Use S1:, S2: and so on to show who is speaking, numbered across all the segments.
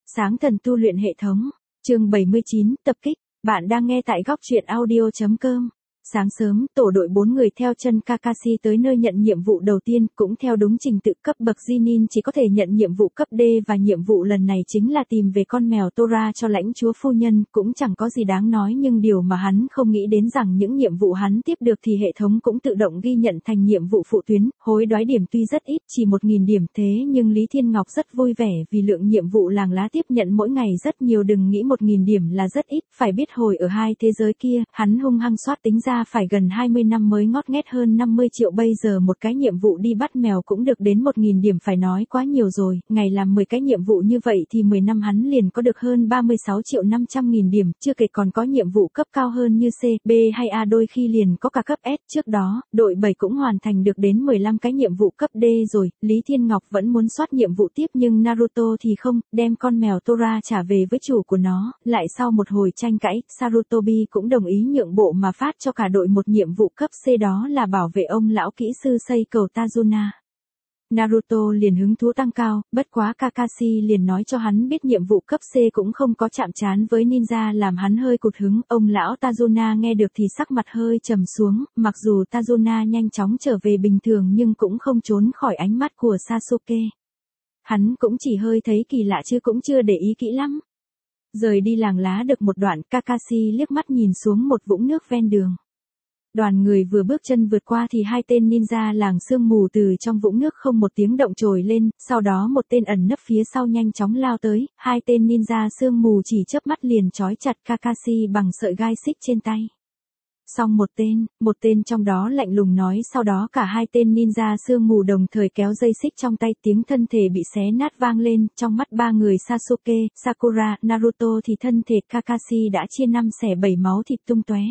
S1: Sáng thần tu luyện hệ thống, chương 79, tập kích, bạn đang nghe tại góc truyện audio.com. Sáng sớm, tổ đội 4 người theo chân Kakashi tới nơi nhận nhiệm vụ đầu tiên, cũng theo đúng trình tự cấp bậc Chunin chỉ có thể nhận nhiệm vụ cấp D và nhiệm vụ lần này chính là tìm về con mèo Tora cho lãnh chúa phu nhân, cũng chẳng có gì đáng nói nhưng điều mà hắn không nghĩ đến rằng những nhiệm vụ hắn tiếp được thì hệ thống cũng tự động ghi nhận thành nhiệm vụ phụ tuyến, hối đoái điểm tuy rất ít, chỉ 1.000 điểm thế nhưng Lý Thiên Ngọc rất vui vẻ vì lượng nhiệm vụ làng lá tiếp nhận mỗi ngày rất nhiều, đừng nghĩ 1.000 điểm là rất ít, phải biết hồi ở hai thế giới kia, hắn hung hăng soát tính ra phải gần 20 năm mới ngót nghét hơn 50 triệu, bây giờ một cái nhiệm vụ đi bắt mèo cũng được đến 1.000 điểm, phải nói quá nhiều rồi, ngày làm 10 cái nhiệm vụ như vậy thì 10 năm hắn liền có được hơn 36 triệu 500 nghìn điểm, chưa kể còn có nhiệm vụ cấp cao hơn như C, B hay A, đôi khi liền có cả cấp S, trước đó, đội 7 cũng hoàn thành được đến 15 cái nhiệm vụ cấp D rồi, Lý Thiên Ngọc vẫn muốn soát nhiệm vụ tiếp nhưng Naruto thì không, đem con mèo Tora trả về với chủ của nó, lại sau một hồi tranh cãi, Sarutobi cũng đồng ý nhượng bộ mà phát cho cả đội một nhiệm vụ cấp C, đó là bảo vệ ông lão kỹ sư xây cầu Tazuna. Naruto liền hứng thú tăng cao, bất quá Kakashi liền nói cho hắn biết nhiệm vụ cấp C cũng không có chạm trán với ninja, làm hắn hơi cụt hứng. Ông lão Tazuna nghe được thì sắc mặt hơi trầm xuống, mặc dù Tazuna nhanh chóng trở về bình thường nhưng cũng không trốn khỏi ánh mắt của Sasuke. Hắn cũng chỉ hơi thấy kỳ lạ chứ cũng chưa để ý kỹ lắm. Rời đi làng lá được một đoạn, Kakashi liếc mắt nhìn xuống một vũng nước ven đường. Đoàn người vừa bước chân vượt qua thì hai tên ninja làng sương mù từ trong vũng nước không một tiếng động trồi lên, sau đó một tên ẩn nấp phía sau nhanh chóng lao tới, hai tên ninja sương mù chỉ chớp mắt liền trói chặt Kakashi bằng sợi gai xích trên tay. Xong một tên trong đó lạnh lùng nói, sau đó cả hai tên ninja sương mù đồng thời kéo dây xích trong tay, tiếng thân thể bị xé nát vang lên, trong mắt ba người Sasuke, Sakura, Naruto thì thân thể Kakashi đã chia 5 xẻ 7, máu thịt tung tóe.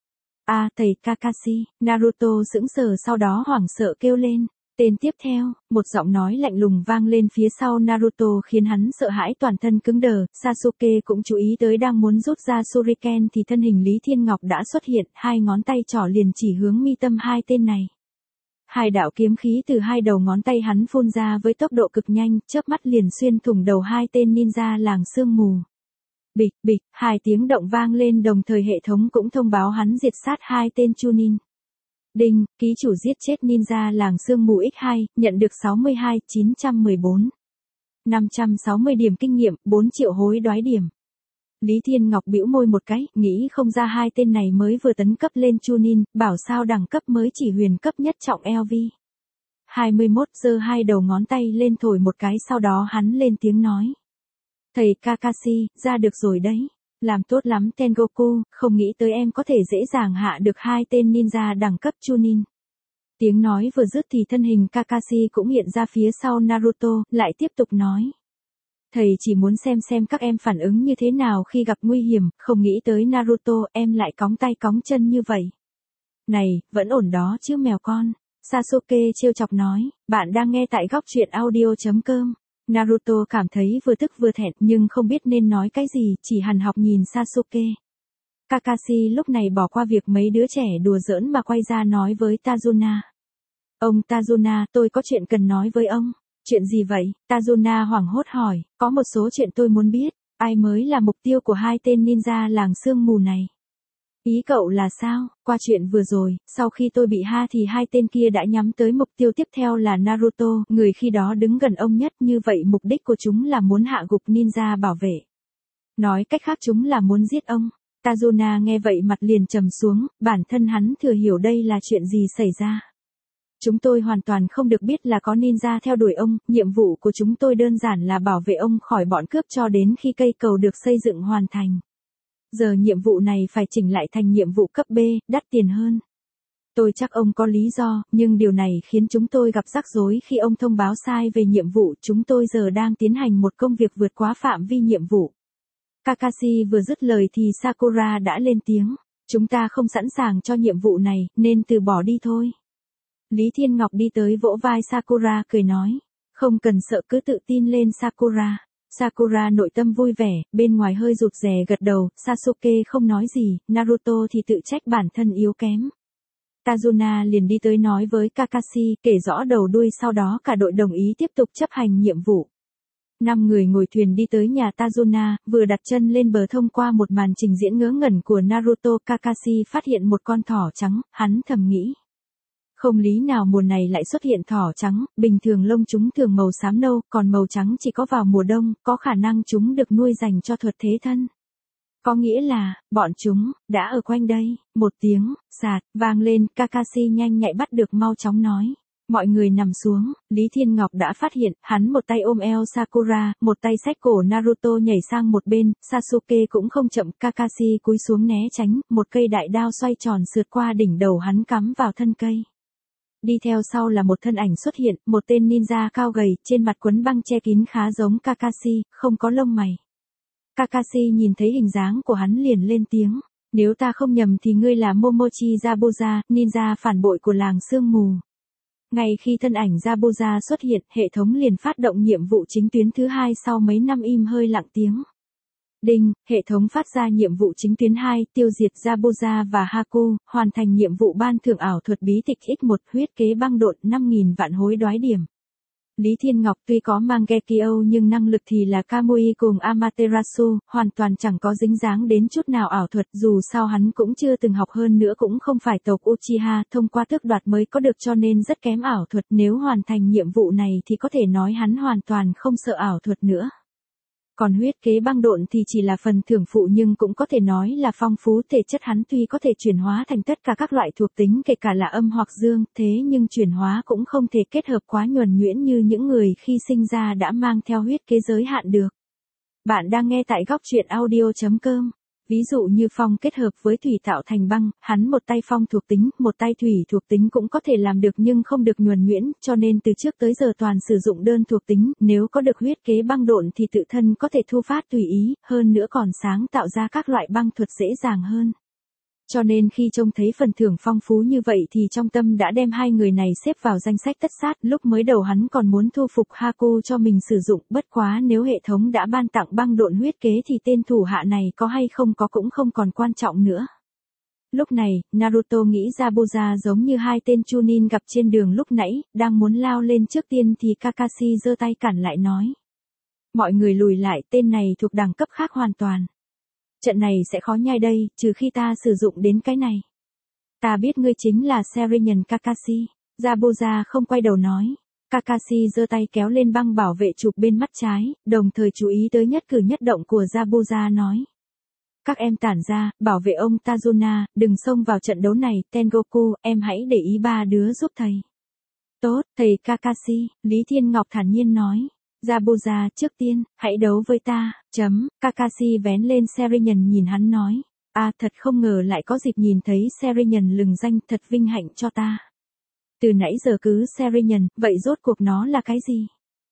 S1: À, thầy Kakashi, Naruto sững sờ sau đó hoảng sợ kêu lên. Tên tiếp theo, một giọng nói lạnh lùng vang lên phía sau Naruto khiến hắn sợ hãi toàn thân cứng đờ, Sasuke cũng chú ý tới, đang muốn rút ra Shuriken thì thân hình Lý Thiên Ngọc đã xuất hiện, hai ngón tay trỏ liền chỉ hướng mi tâm hai tên này. Hai đạo kiếm khí từ hai đầu ngón tay hắn phun ra với tốc độ cực nhanh, chớp mắt liền xuyên thủng đầu hai tên ninja làng sương mù. Bịch bịch, hai tiếng động vang lên, đồng thời hệ thống cũng thông báo hắn diệt sát hai tên Chunin. Đinh, ký chủ giết chết ninja làng sương mù X2, nhận được 62.914. 560 điểm kinh nghiệm, 4 triệu hối đoái điểm. Lý Thiên Ngọc bĩu môi một cái, nghĩ không ra hai tên này mới vừa tấn cấp lên Chunin, bảo sao đẳng cấp mới chỉ huyền cấp nhất trọng LV. 21 giơ hai đầu ngón tay lên thổi một cái, sau đó hắn lên tiếng nói. Thầy Kakashi, ra được rồi đấy. Làm tốt lắm Tengoku, không nghĩ tới em có thể dễ dàng hạ được hai tên ninja đẳng cấp Chunin. Tiếng nói vừa dứt thì thân hình Kakashi cũng hiện ra phía sau Naruto, lại tiếp tục nói. Thầy chỉ muốn xem các em phản ứng như thế nào khi gặp nguy hiểm, không nghĩ tới Naruto em lại cóng tay cóng chân như vậy. Này, vẫn ổn đó chứ mèo con. Sasuke trêu chọc nói, bạn đang nghe tại góc truyện audio.com. Naruto cảm thấy vừa tức vừa thẹn nhưng không biết nên nói cái gì, chỉ hằn học nhìn Sasuke. Kakashi lúc này bỏ qua việc mấy đứa trẻ đùa giỡn mà quay ra nói với Tazuna. Ông Tazuna, tôi có chuyện cần nói với ông. Chuyện gì vậy? Tazuna hoảng hốt hỏi, có một số chuyện tôi muốn biết, ai mới là mục tiêu của hai tên ninja làng sương mù này? Ý cậu là sao? Qua chuyện vừa rồi, sau khi tôi bị thì hai tên kia đã nhắm tới mục tiêu tiếp theo là Naruto, người khi đó đứng gần ông nhất, như vậy mục đích của chúng là muốn hạ gục ninja bảo vệ. Nói cách khác chúng là muốn giết ông. Tazuna nghe vậy mặt liền trầm xuống, bản thân hắn thừa hiểu đây là chuyện gì xảy ra. Chúng tôi hoàn toàn không được biết là có ninja theo đuổi ông, nhiệm vụ của chúng tôi đơn giản là bảo vệ ông khỏi bọn cướp cho đến khi cây cầu được xây dựng hoàn thành. Giờ nhiệm vụ này phải chỉnh lại thành nhiệm vụ cấp B, đắt tiền hơn. Tôi chắc ông có lý do, nhưng điều này khiến chúng tôi gặp rắc rối khi ông thông báo sai về nhiệm vụ. Chúng tôi giờ đang tiến hành một công việc vượt quá phạm vi nhiệm vụ. Kakashi vừa dứt lời thì Sakura đã lên tiếng. Chúng ta không sẵn sàng cho nhiệm vụ này, nên từ bỏ đi thôi. Lý Thiên Ngọc đi tới vỗ vai Sakura cười nói. Không cần sợ, cứ tự tin lên Sakura. Sakura nội tâm vui vẻ, bên ngoài hơi rụt rè gật đầu, Sasuke không nói gì, Naruto thì tự trách bản thân yếu kém. Tazuna liền đi tới nói với Kakashi, kể rõ đầu đuôi, sau đó cả đội đồng ý tiếp tục chấp hành nhiệm vụ. 5 người ngồi thuyền đi tới nhà Tazuna, vừa đặt chân lên bờ thông qua một màn trình diễn ngớ ngẩn của Naruto, Kakashi phát hiện một con thỏ trắng, hắn thầm nghĩ. Không lý nào mùa này lại xuất hiện thỏ trắng, bình thường lông chúng thường màu xám nâu, còn màu trắng chỉ có vào mùa đông, có khả năng chúng được nuôi dành cho thuật thế thân. Có nghĩa là, bọn chúng, đã ở quanh đây, một tiếng, sạt, vang lên, Kakashi nhanh nhạy bắt được mau chóng nói. Mọi người nằm xuống, Lý Thiên Ngọc đã phát hiện, hắn một tay ôm eo Sakura, một tay xách cổ Naruto nhảy sang một bên, Sasuke cũng không chậm, Kakashi cúi xuống né tránh, một cây đại đao xoay tròn sượt qua đỉnh đầu hắn cắm vào thân cây. Đi theo sau là một thân ảnh xuất hiện, một tên ninja cao gầy, trên mặt quấn băng che kín khá giống Kakashi, không có lông mày. Kakashi nhìn thấy hình dáng của hắn liền lên tiếng, nếu ta không nhầm thì ngươi là Momochi Zabuza, ninja phản bội của làng sương mù. Ngay khi thân ảnh Zabuza xuất hiện, hệ thống liền phát động nhiệm vụ chính tuyến thứ 2 sau mấy năm im hơi lặng tiếng. Đinh, hệ thống phát ra nhiệm vụ chính tuyến 2, tiêu diệt Zabuza và Haku, hoàn thành nhiệm vụ ban thưởng ảo thuật bí tịch X1, huyết kế băng độn 5.000 vạn hối đoái điểm. Lý Thiên Ngọc tuy có Mangekyo nhưng năng lực thì là Kamui cùng Amaterasu, hoàn toàn chẳng có dính dáng đến chút nào ảo thuật, dù sao hắn cũng chưa từng học, hơn nữa cũng không phải tộc Uchiha, thông qua tước đoạt mới có được cho nên rất kém ảo thuật, nếu hoàn thành nhiệm vụ này thì có thể nói hắn hoàn toàn không sợ ảo thuật nữa. Còn huyết kế băng độn thì chỉ là phần thưởng phụ nhưng cũng có thể nói là phong phú, thể chất hắn tuy có thể chuyển hóa thành tất cả các loại thuộc tính kể cả là âm hoặc dương, thế nhưng chuyển hóa cũng không thể kết hợp quá nhuần nhuyễn như những người khi sinh ra đã mang theo huyết kế giới hạn được. Bạn đang nghe tại góc truyện audio.com. Ví dụ như phong kết hợp với thủy tạo thành băng, hắn một tay phong thuộc tính, một tay thủy thuộc tính cũng có thể làm được nhưng không được nhuần nhuyễn, cho nên từ trước tới giờ toàn sử dụng đơn thuộc tính, nếu có được huyết kế băng độn thì tự thân có thể thu phát tùy ý, hơn nữa còn sáng tạo ra các loại băng thuật dễ dàng hơn. Cho nên khi trông thấy phần thưởng phong phú như vậy thì trong tâm đã đem hai người này xếp vào danh sách tất sát, lúc mới đầu hắn còn muốn thu phục Haku cho mình sử dụng, bất quá nếu hệ thống đã ban tặng băng độn huyết kế thì tên thủ hạ này có hay không có cũng không còn quan trọng nữa. Lúc này, Naruto nghĩ Zabuza giống như hai tên Chunin gặp trên đường lúc nãy, đang muốn lao lên trước tiên thì Kakashi giơ tay cản lại nói. Mọi người lùi lại, tên này thuộc đẳng cấp khác hoàn toàn. Trận này sẽ khó nhai đây, trừ khi ta sử dụng đến cái này. Ta biết ngươi chính là Sharingan Kakashi. Zabuza không quay đầu nói. Kakashi giơ tay kéo lên băng bảo vệ chụp bên mắt trái, đồng thời chú ý tới nhất cử nhất động của Zabuza nói. Các em tản ra, bảo vệ ông Tazuna, đừng xông vào trận đấu này, Tengoku, em hãy để ý ba đứa giúp thầy. Tốt, thầy Kakashi, Lý Thiên Ngọc thản nhiên nói. Zabuza, trước tiên, hãy đấu với ta, Kakashi vén lên Sharingan nhìn hắn nói. Thật không ngờ lại có dịp nhìn thấy Sharingan lừng danh, thật vinh hạnh cho ta. Từ nãy giờ cứ Sharingan, vậy rốt cuộc nó là cái gì?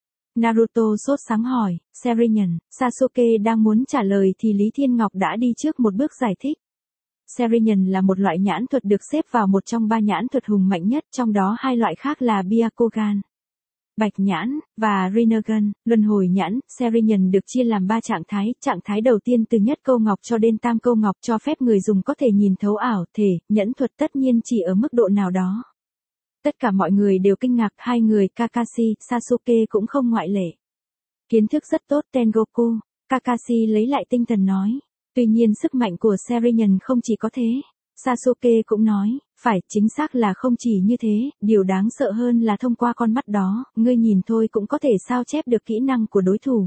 S1: Naruto sốt sáng hỏi, Sharingan, Sasuke đang muốn trả lời thì Lý Thiên Ngọc đã đi trước một bước giải thích. Sharingan là một loại nhãn thuật được xếp vào một trong 3 nhãn thuật hùng mạnh nhất, trong đó 2 loại khác là Byakugan, Bạch nhãn, và Rinnegan, luân hồi nhãn. Sharingan được chia làm 3 trạng thái đầu tiên từ nhất câu ngọc cho đến tam câu ngọc cho phép người dùng có thể nhìn thấu ảo thể, nhẫn thuật tất nhiên chỉ ở mức độ nào đó. Tất cả mọi người đều kinh ngạc, hai người Kakashi, Sasuke cũng không ngoại lệ. Kiến thức rất tốt Tengoku, Kakashi lấy lại tinh thần nói. Tuy nhiên sức mạnh của Sharingan không chỉ có thế. Sasuke cũng nói, phải, chính xác là không chỉ như thế, điều đáng sợ hơn là thông qua con mắt đó, ngươi nhìn thôi cũng có thể sao chép được kỹ năng của đối thủ.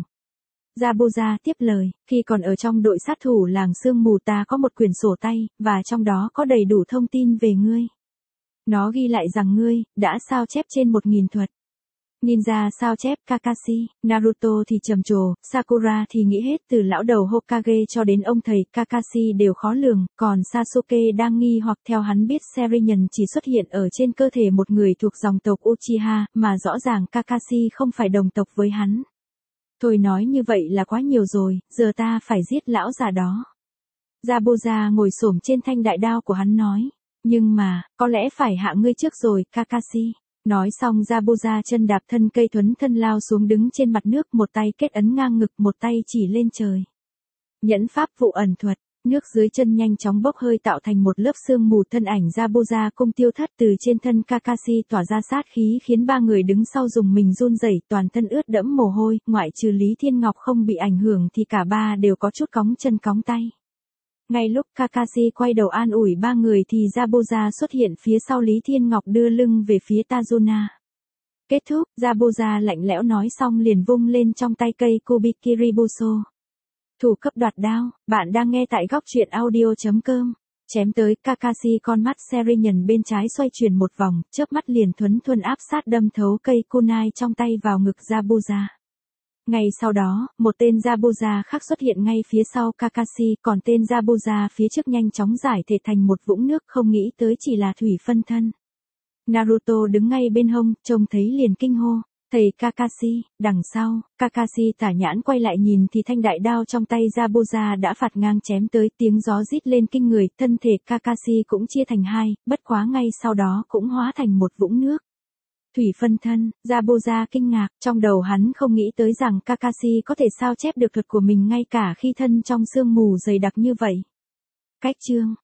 S1: Zabuza tiếp lời, khi còn ở trong đội sát thủ làng sương mù ta có một quyển sổ tay, và trong đó có đầy đủ thông tin về ngươi. Nó ghi lại rằng ngươi đã sao chép trên 1000 thuật. Ninja sao chép Kakashi, Naruto thì trầm trồ, Sakura thì nghĩ hết, từ lão đầu Hokage cho đến ông thầy Kakashi đều khó lường, còn Sasuke đang nghi hoặc, theo hắn biết Sharingan chỉ xuất hiện ở trên cơ thể một người thuộc dòng tộc Uchiha, mà rõ ràng Kakashi không phải đồng tộc với hắn. Thôi nói như vậy là quá nhiều rồi, giờ ta phải giết lão già đó. Zabuza ngồi xổm trên thanh đại đao của hắn nói, nhưng mà, có lẽ phải hạ ngươi trước rồi, Kakashi. Nói xong Zabuza chân đạp thân cây thuấn thân lao xuống đứng trên mặt nước, một tay kết ấn ngang ngực, một tay chỉ lên trời. Nhẫn pháp vụ ẩn thuật, Nước dưới chân nhanh chóng bốc hơi tạo thành một lớp sương mù, thân ảnh Zabuza cung tiêu thất từ trên thân Kakashi tỏa ra sát khí khiến ba người đứng sau dùng mình run rẩy, toàn thân ướt đẫm mồ hôi, ngoại trừ Lý Thiên Ngọc không bị ảnh hưởng thì cả ba đều có chút cóng chân cóng tay. Ngay lúc Kakashi quay đầu an ủi ba người thì Zabuza xuất hiện phía sau Lý Thiên Ngọc đưa lưng về phía Tazuna. Kết thúc, Zabuza lạnh lẽo nói xong liền vung lên trong tay cây Kubikiribuso. Thủ cấp đoạt đao, bạn đang nghe tại góc truyện audio.com. Chém tới, Kakashi con mắt Serinyàn bên trái xoay chuyển một vòng, chớp mắt liền thuần thuần áp sát đâm thấu cây kunai trong tay vào ngực Zabuza. Ngay sau đó, một tên Zabuza khác xuất hiện ngay phía sau Kakashi, còn tên Zabuza phía trước nhanh chóng giải thể thành một vũng nước, không nghĩ tới chỉ là thủy phân thân. Naruto đứng ngay bên hông, trông thấy liền kinh hô. Thầy Kakashi, đằng sau, Kakashi tả nhãn quay lại nhìn thì thanh đại đao trong tay Zabuza đã phạt ngang chém tới, tiếng gió rít lên kinh người, thân thể Kakashi cũng chia thành hai, bất quá ngay sau đó cũng hóa thành một vũng nước. Thủy phân thân, Zabuza kinh ngạc, trong đầu hắn không nghĩ tới rằng Kakashi có thể sao chép được thuật của mình ngay cả khi thân trong sương mù dày đặc như vậy. Cách chương